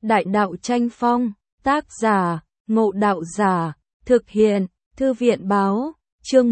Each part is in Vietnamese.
Đại đạo tranh phong, tác giả, Ngộ Đạo Giả, thực hiện, Thư viện báo, chương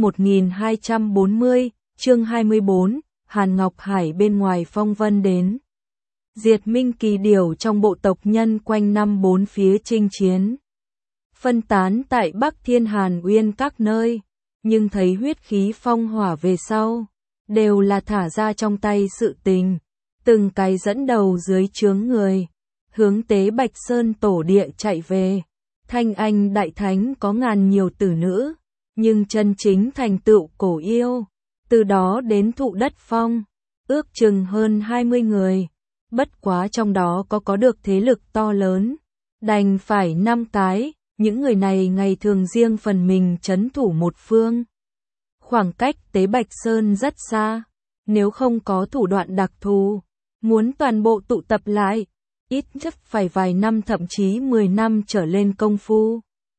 1240, chương 24, Hàn Ngọc Hải bên ngoài phong vân đến. Diệt minh kỳ điểu trong bộ tộc nhân quanh năm bốn phía chinh chiến. Phân tán tại Bắc Thiên Hàn Uyên các nơi, nhưng thấy huyết khí phong hỏa về sau, đều là thả ra trong tay sự tình, từng cái dẫn đầu dưới trướng người, hướng Tế Bạch Sơn tổ địa chạy về. Thanh Anh Đại Thánh có ngàn nhiều tử nữ, nhưng chân chính thành tựu cổ yêu, từ đó đến thụ đất phong, ước chừng hơn 20 người, bất quá trong đó có được thế lực to lớn, đành phải 5 cái, những người này ngày thường riêng phần mình trấn thủ một phương. Khoảng cách Tế Bạch Sơn rất xa, nếu không có thủ đoạn đặc thù, muốn toàn bộ tụ tập lại, ít nhất phải vài năm thậm chí 10 năm trở lên công phu.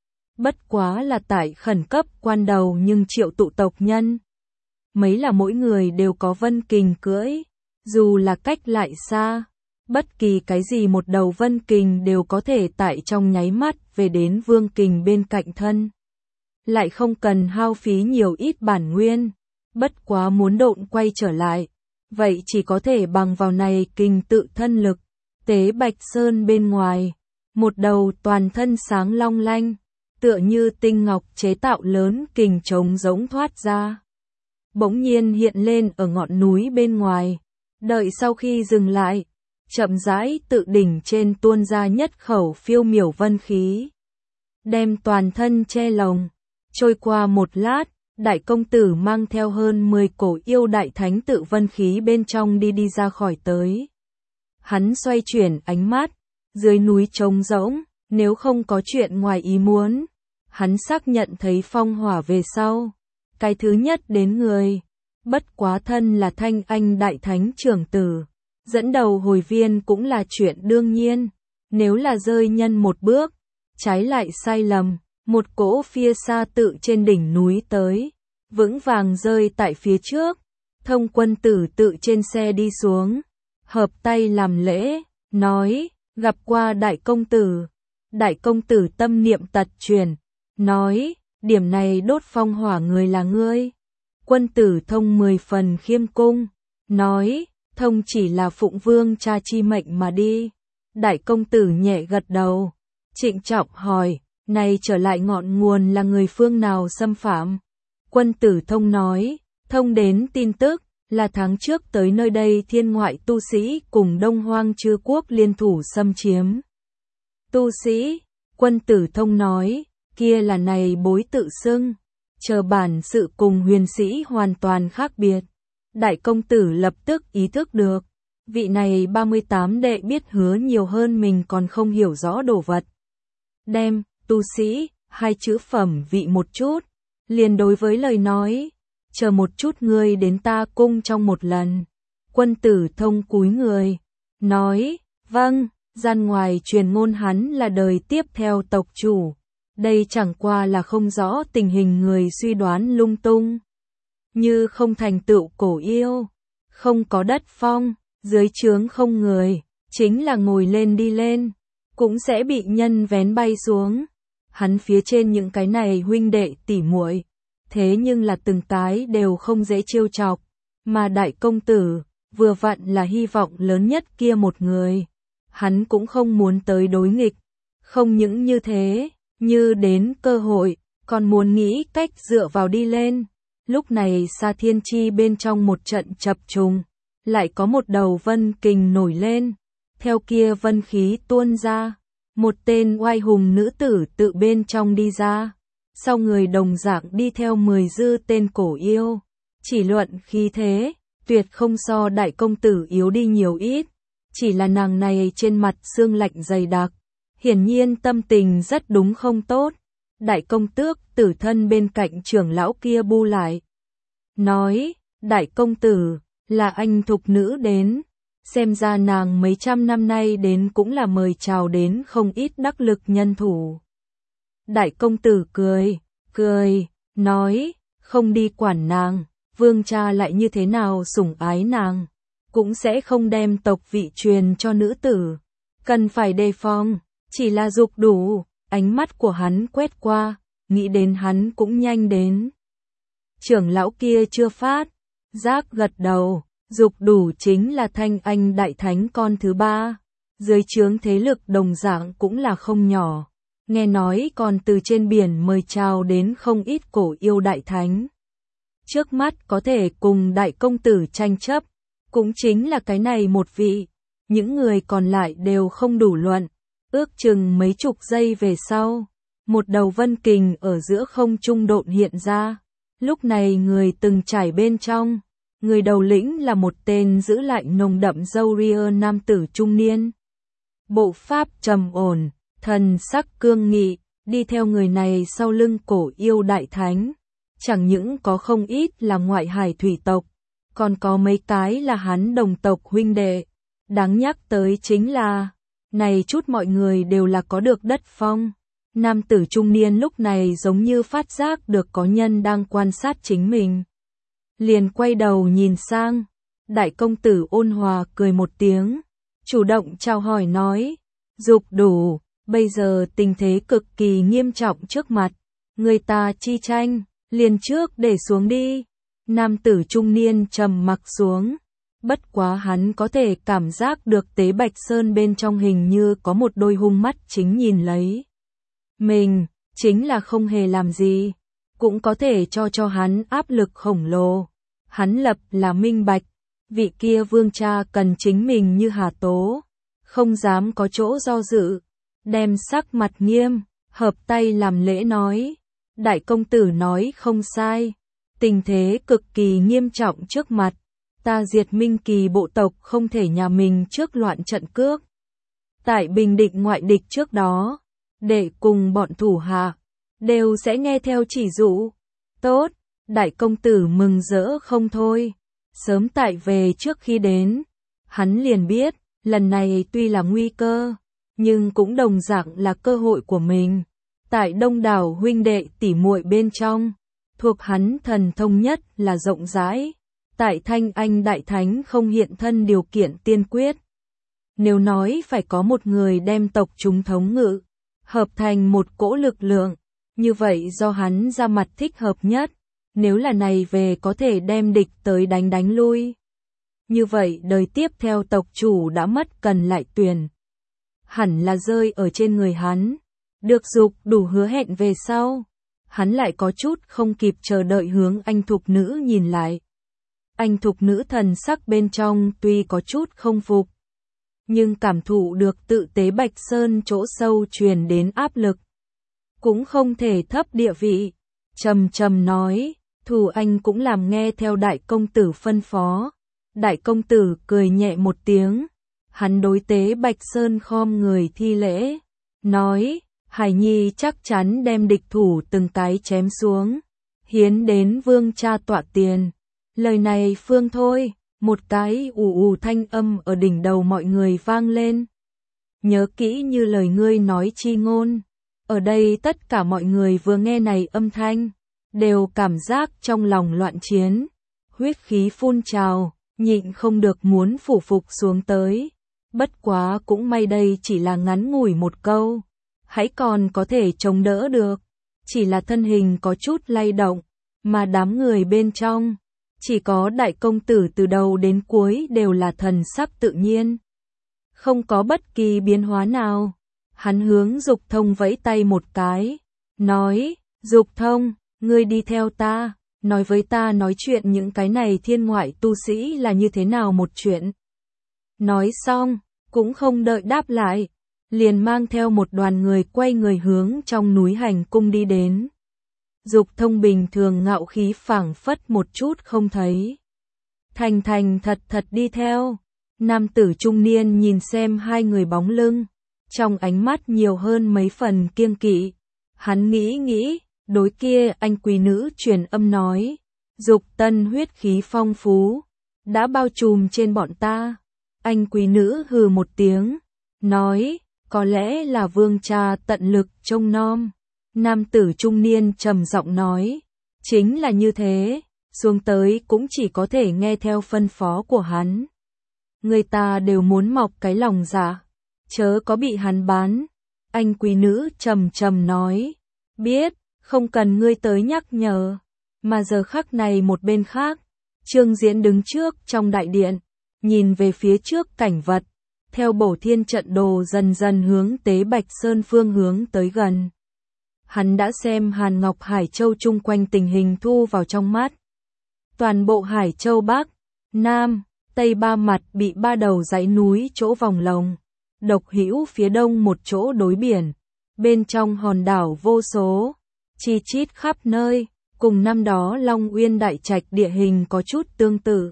Bất quá là tại khẩn cấp quan đầu nhưng triệu tụ tộc nhân. Mấy là mỗi người đều có vân kình cưỡi, dù là cách lại xa, bất kỳ cái gì một đầu vân kình đều có thể tại trong nháy mắt về đến vương kình bên cạnh thân. Lại không cần hao phí nhiều ít bản nguyên, bất quá muốn độn quay trở lại, vậy chỉ có thể bằng vào này kình tự thân lực. Tế Bạch Sơn bên ngoài, một đầu toàn thân sáng long lanh, tựa như tinh ngọc chế tạo lớn kình trống rỗng thoát ra. Bỗng nhiên hiện lên ở ngọn núi bên ngoài, đợi sau khi dừng lại, chậm rãi tự đỉnh trên tuôn ra nhất khẩu phiêu miểu vân khí. Đem toàn thân che lồng, trôi qua một lát, đại công tử mang theo hơn 10 cổ yêu đại thánh tự vân khí bên trong đi ra khỏi tới. Hắn xoay chuyển ánh mắt, dưới núi trống rỗng, nếu không có chuyện ngoài ý muốn, hắn xác nhận thấy phong hỏa về sau. Cái thứ nhất đến người, bất quá thân là Thanh Anh Đại Thánh trưởng tử, dẫn đầu hồi viên cũng là chuyện đương nhiên, nếu là rơi nhân một bước, trái lại sai lầm, một cỗ phía xa tự trên đỉnh núi tới, vững vàng rơi tại phía trước, Thông Quân Tử tự trên xe đi xuống. Hợp tay làm lễ, nói, gặp qua đại công tử. Đại công tử tâm niệm tật truyền, nói, điểm này đốt phong hỏa người là ngươi. Quân tử Thông 10 phần khiêm cung, nói, Thông chỉ là phụng vương cha chi mệnh mà đi. Đại công tử nhẹ gật đầu, trịnh trọng hỏi, này trở lại ngọn nguồn là người phương nào xâm phạm? Quân tử Thông nói, thông đến tin tức, là tháng trước tới nơi đây thiên ngoại tu sĩ cùng Đông Hoang Chư Quốc liên thủ xâm chiếm. Tu sĩ, Quân tử Thông nói, kia là này bối tự xưng, chờ bản sự cùng huyền sĩ hoàn toàn khác biệt. Đại công tử lập tức ý thức được, vị này 38 đệ biết hứa nhiều hơn mình còn không hiểu rõ đồ vật. Đem, tu sĩ, hai chữ phẩm vị một chút, liền đối với lời nói. Chờ một chút ngươi đến ta cung trong một lần. Quân tử Thông cúi người, nói, vâng, gian ngoài truyền ngôn hắn là đời tiếp theo tộc chủ. Đây chẳng qua là không rõ tình hình người suy đoán lung tung. Như không thành tựu cổ yêu, không có đất phong, dưới trướng không người, chính là ngồi lên đi lên, cũng sẽ bị nhân vén bay xuống. Hắn phía trên những cái này huynh đệ tỉ muội, thế nhưng là từng cái đều không dễ trêu chọc, mà đại công tử, vừa vặn là hy vọng lớn nhất kia một người. Hắn cũng không muốn tới đối nghịch, không những như thế, như đến cơ hội, còn muốn nghĩ cách dựa vào đi lên. Lúc này Sa Thiên Chi bên trong một trận chập trùng, lại có một đầu vân kình nổi lên, theo kia vân khí tuôn ra, một tên oai hùng nữ tử tự bên trong đi ra. Sau người đồng dạng đi theo 10 dư tên cổ yêu, chỉ luận khí thế, tuyệt không so đại công tử yếu đi nhiều ít, chỉ là nàng này trên mặt xương lạnh dày đặc, hiển nhiên tâm tình rất đúng không tốt. Đại công tước tử thân bên cạnh trưởng lão kia bu lại, nói, đại công tử, là anh thục nữ đến, xem ra nàng mấy trăm năm nay đến cũng là mời chào đến không ít đắc lực nhân thủ. Đại công tử cười, nói, không đi quản nàng, vương cha lại như thế nào sủng ái nàng, cũng sẽ không đem tộc vị truyền cho nữ tử. cần phải đề phòng, chỉ là Dục Đủ, ánh mắt của hắn quét qua, nghĩ đến hắn cũng nhanh đến. Trưởng lão kia chưa phát, giác gật đầu, Dục Đủ chính là Thanh Anh Đại Thánh con thứ 3, dưới trướng thế lực đồng dạng cũng là không nhỏ, nghe nói còn từ trên biển mời chào đến không ít cổ yêu Đại Thánh. Trước mắt có thể cùng Đại Công Tử tranh chấp, cũng chính là cái này một vị, những người còn lại đều không đủ luận, ước chừng mấy chục giây về sau, một đầu vân kình ở giữa không trung độn hiện ra, lúc này người từng trải bên trong, người đầu lĩnh là một tên giữ lại nồng đậm râu ria nam tử trung niên. Bộ pháp trầm ổn, thần sắc cương nghị, đi theo người này sau lưng cổ yêu Đại Thánh. Chẳng những có không ít là ngoại hải thủy tộc, còn có mấy cái là hắn đồng tộc huynh đệ. Đáng nhắc tới chính là, này chút mọi người đều là có được đất phong. Nam tử trung niên lúc này giống như phát giác được có nhân đang quan sát chính mình. Liền quay đầu nhìn sang, Đại Công Tử ôn hòa cười một tiếng, chủ động chào hỏi nói, Dục Đủ, bây giờ tình thế cực kỳ nghiêm trọng trước mặt, người ta chi tranh, liền trước để xuống đi. Nam tử trung niên trầm mặc xuống, bất quá hắn có thể cảm giác được Tế Bạch Sơn bên trong hình như có một đôi hung mắt chính nhìn lấy. Mình, chính là không hề làm gì, cũng có thể cho hắn áp lực khổng lồ. Hắn lập là minh bạch, vị kia vương cha cần chính mình như Hà Tố, không dám có chỗ do dự, đem sắc mặt nghiêm, hợp tay làm lễ nói. Đại Công Tử nói không sai, tình thế cực kỳ nghiêm trọng trước mặt, ta diệt Minh Kỳ bộ tộc không thể nhà mình trước loạn trận cước. Tại bình định ngoại địch trước đó, để cùng bọn thủ hạ, đều sẽ nghe theo chỉ dụ. Tốt, Đại Công Tử mừng rỡ không thôi, sớm tại về trước khi đến, hắn liền biết, lần này tuy là nguy cơ, nhưng cũng đồng dạng là cơ hội của mình. Tại đông đảo huynh đệ tỉ muội bên trong, thuộc hắn thần thông nhất là rộng rãi, tại Thanh Anh Đại Thánh không hiện thân điều kiện tiên quyết. Nếu nói phải có một người đem tộc chúng thống ngự, hợp thành một cỗ lực lượng, như vậy do hắn ra mặt thích hợp nhất, nếu là này về có thể đem địch tới đánh lui. Như vậy đời tiếp theo tộc chủ đã mất cần lại tuyển, hẳn là rơi ở trên người hắn. Được Dục Đủ hứa hẹn về sau, hắn lại có chút không kịp chờ đợi hướng anh thục nữ nhìn lại. Anh thục nữ thần sắc bên trong tuy có chút không phục, nhưng cảm thụ được tự Tế Bạch Sơn chỗ sâu truyền đến áp lực, cũng không thể thấp địa vị, trầm trầm nói, Thù anh cũng làm nghe theo Đại Công Tử phân phó. Đại Công Tử cười nhẹ một tiếng, hắn đối Tế Bạch Sơn khom người thi lễ, nói, Hải Nhi chắc chắn đem địch thủ từng cái chém xuống, hiến đến vương cha tọa tiền. Lời này phương thôi, một cái ù thanh âm ở đỉnh đầu mọi người vang lên. Nhớ kỹ như lời ngươi nói chi ngôn. Ở đây tất cả mọi người vừa nghe này âm thanh, đều cảm giác trong lòng loạn chiến, huyết khí phun trào, nhịn không được muốn phủ phục xuống tới. Bất quá cũng may đây chỉ là ngắn ngủi một câu, hãy còn có thể chống đỡ được, chỉ là thân hình có chút lay động, mà đám người bên trong, chỉ có Đại Công Tử từ đầu đến cuối đều là thần sắc tự nhiên, không có bất kỳ biến hóa nào. Hắn hướng Dục Thông vẫy tay một cái, nói, Dục Thông, ngươi đi theo ta, nói với ta nói chuyện những cái này thiên ngoại tu sĩ là như thế nào một chuyện. Nói xong, cũng không đợi đáp lại, liền mang theo một đoàn người quay người hướng trong núi hành cung đi đến. Dục Thông bình thường ngạo khí phảng phất một chút không thấy. Thành thật đi theo. Nam tử trung niên nhìn xem hai người bóng lưng, trong ánh mắt nhiều hơn mấy phần kiêng kỵ. Hắn nghĩ, đối kia anh quý nữ truyền âm nói, Dục Tân huyết khí phong phú, đã bao trùm trên bọn ta. Anh quý nữ hừ một tiếng, nói, có lẽ là vương cha tận lực trông nom. Nam tử trung niên trầm giọng nói, chính là như thế, xuống tới cũng chỉ có thể nghe theo phân phó của hắn. Người ta đều muốn mọc cái lòng dạ, chớ có bị hắn bán. Anh quý nữ trầm trầm nói, biết, không cần ngươi tới nhắc nhở. Mà giờ khắc này một bên khác, Trương Diễn đứng trước trong đại điện, nhìn về phía trước cảnh vật, theo bổ thiên trận đồ dần dần hướng Tế Bạch Sơn phương hướng tới gần. Hắn đã xem Hàn Ngọc Hải Châu chung quanh tình hình thu vào trong mắt. Toàn bộ Hải Châu Bắc, Nam, Tây ba mặt bị ba đầu dãy núi chỗ vòng lồng, độc hữu phía đông một chỗ đối biển, bên trong hòn đảo vô số, chi chít khắp nơi, cùng năm đó Long Uyên Đại Trạch địa hình có chút tương tự.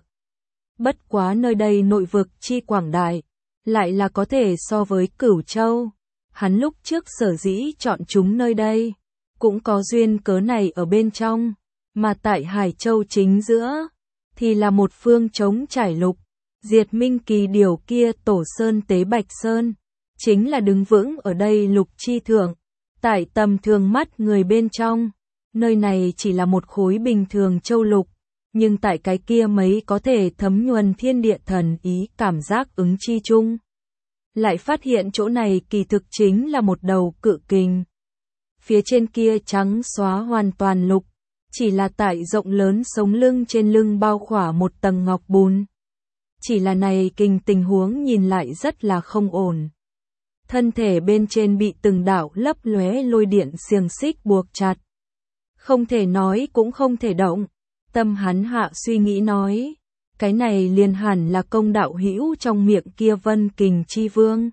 Bất quá nơi đây nội vực chi quảng đại, lại là có thể so với Cửu Châu. Hắn lúc trước sở dĩ chọn chúng nơi đây, cũng có duyên cớ này ở bên trong, mà tại Hải Châu chính giữa, thì là một phương trống trải lục, Diệt Minh Kỳ điều kia tổ sơn Tế Bạch Sơn, chính là đứng vững ở đây lục chi thượng, tại tầm thường mắt người bên trong, nơi này chỉ là một khối bình thường châu lục, nhưng tại cái kia mấy có thể thấm nhuần thiên địa thần ý cảm giác ứng chi chung. Lại phát hiện chỗ này kỳ thực chính là một đầu cự kình. Phía trên kia trắng xóa hoàn toàn lục, chỉ là tại rộng lớn sống lưng trên lưng bao khỏa một tầng ngọc bùn. Chỉ là này kình tình huống nhìn lại rất là không ổn. Thân thể bên trên bị từng đạo lấp lóe lôi điện xiềng xích buộc chặt. Không thể nói cũng không thể động. Tâm hắn hạ suy nghĩ nói, cái này liền hẳn là công đạo hữu trong miệng kia Vân Kình Chi Vương.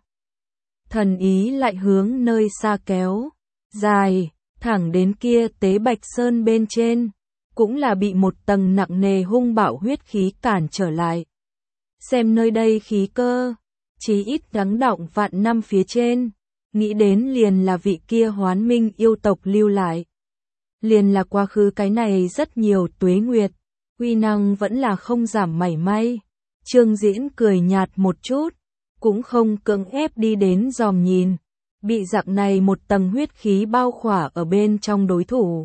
Thần ý lại hướng nơi xa kéo, dài, thẳng đến kia Tế Bạch Sơn bên trên, cũng là bị một tầng nặng nề hung bạo huyết khí cản trở lại. Xem nơi đây khí cơ, chí ít gắng đọng vạn năm phía trên, nghĩ đến liền là vị kia Hoán Minh yêu tộc lưu lại. Liền là quá khứ cái này rất nhiều tuế nguyệt, uy năng vẫn là không giảm mảy may. Trương Diễn cười nhạt một chút, cũng không cưỡng ép đi đến dòm nhìn, bị dạng này một tầng huyết khí bao khỏa ở bên trong đối thủ.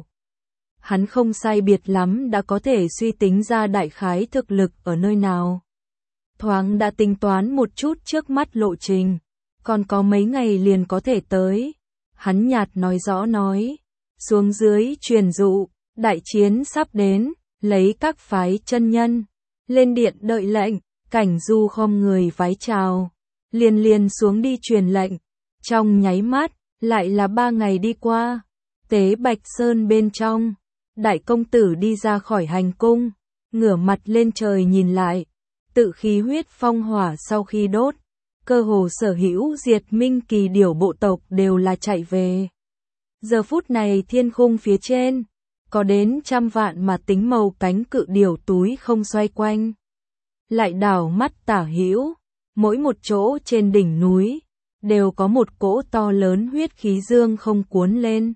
Hắn không sai biệt lắm đã có thể suy tính ra đại khái thực lực ở nơi nào. Thoáng đã tính toán một chút trước mắt lộ trình, còn có mấy ngày liền có thể tới. Hắn nhạt nói rõ nói, xuống dưới truyền dụ, đại chiến sắp đến, lấy các phái chân nhân, lên điện đợi lệnh, Cảnh Du khom người vái chào, liền xuống đi truyền lệnh. Trong nháy mắt, lại là 3 ngày đi qua, Tế Bạch Sơn bên trong, đại công tử đi ra khỏi hành cung, ngửa mặt lên trời nhìn lại, tự khí huyết phong hỏa sau khi đốt, cơ hồ sở hữu Diệt Minh Kỳ điểu bộ tộc đều là chạy về. Giờ phút này thiên khung phía trên, có đến trăm vạn mà tính màu cánh cự điểu túi không xoay quanh. Lại đảo mắt tả hữu, mỗi một chỗ trên đỉnh núi, đều có một cỗ to lớn huyết khí dương không cuốn lên.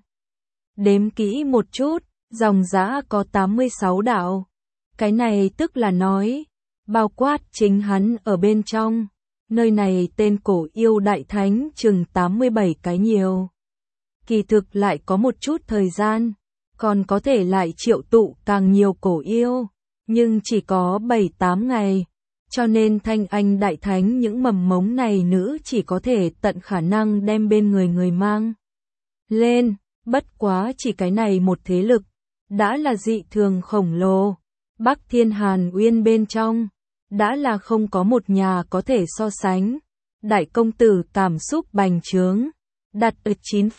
Đếm kỹ một chút, dòng dã có 86 đạo. Cái này tức là nói, bao quát chính hắn ở bên trong, nơi này tên cổ yêu đại thánh chừng 87 cái nhiều. Kỳ thực lại có một chút thời gian, còn có thể lại triệu tụ càng nhiều cổ yêu, nhưng chỉ có 7-8 ngày, cho nên Thanh Anh đại thánh những mầm mống này nữ chỉ có thể tận khả năng đem bên người mang lên, bất quá chỉ cái này một thế lực, đã là dị thường khổng lồ. Bắc Thiên Hàn Uyên bên trong, đã là không có một nhà có thể so sánh. Đại công tử cảm xúc bành trướng, đặt ở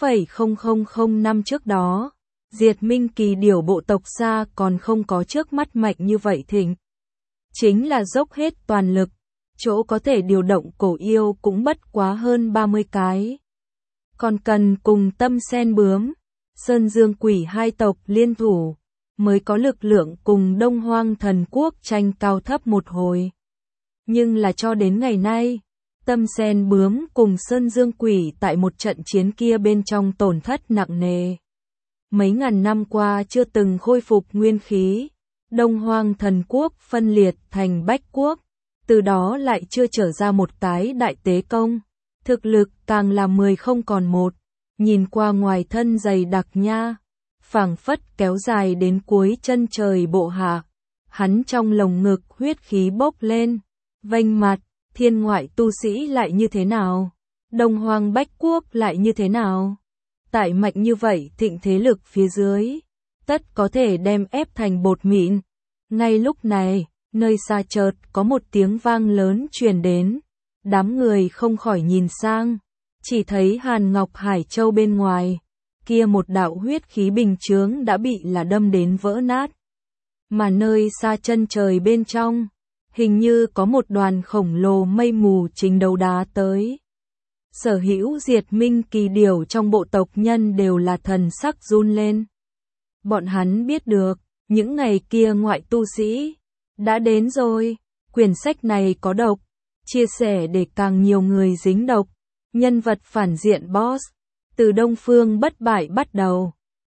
9,0005 năm trước đó, Diệt Minh Kỳ điểu bộ tộc xa còn không có trước mắt mạnh như vậy thịnh. Chính là dốc hết toàn lực, chỗ có thể điều động cổ yêu cũng bất quá hơn 30 cái. Còn cần cùng Tâm Sen Bướm, Sơn Dương Quỷ hai tộc liên thủ, mới có lực lượng cùng Đông Hoang Thần Quốc tranh cao thấp một hồi. Nhưng là cho đến ngày nay, Tâm Sen Bướm cùng Sơn Dương Quỷ tại một trận chiến kia bên trong tổn thất nặng nề. Mấy ngàn năm qua chưa từng khôi phục nguyên khí, Đông Hoang Thần Quốc phân liệt thành Bách Quốc, từ đó lại chưa trở ra một cái đại tế công, thực lực càng là 10 không còn một, nhìn qua ngoài thân dày đặc nha, phảng phất kéo dài đến cuối chân trời bộ hạ, hắn trong lồng ngực huyết khí bốc lên, vênh mặt, thiên ngoại tu sĩ lại như thế nào? Đông Hoang Bách Quốc lại như thế nào? Tại mạnh như vậy thịnh thế lực phía dưới, tất có thể đem ép thành bột mịn. Ngay lúc này, nơi xa chợt có một tiếng vang lớn truyền đến. Đám người không khỏi nhìn sang, chỉ thấy Hàn Ngọc Hải Châu bên ngoài, kia một đạo huyết khí bình chướng đã bị là đâm đến vỡ nát. Mà nơi xa chân trời bên trong, hình như có một đoàn khổng lồ mây mù chính đấu đá tới. Sở hữu Diệt Minh kỳ điểu trong bộ tộc nhân đều là thần sắc run lên. Bọn hắn biết được, những ngày kia ngoại tu sĩ đã đến rồi, quyển sách này có độc, chia sẻ để càng nhiều người dính độc. Nhân vật phản diện boss, từ Đông Phương Bất Bại bắt đầu,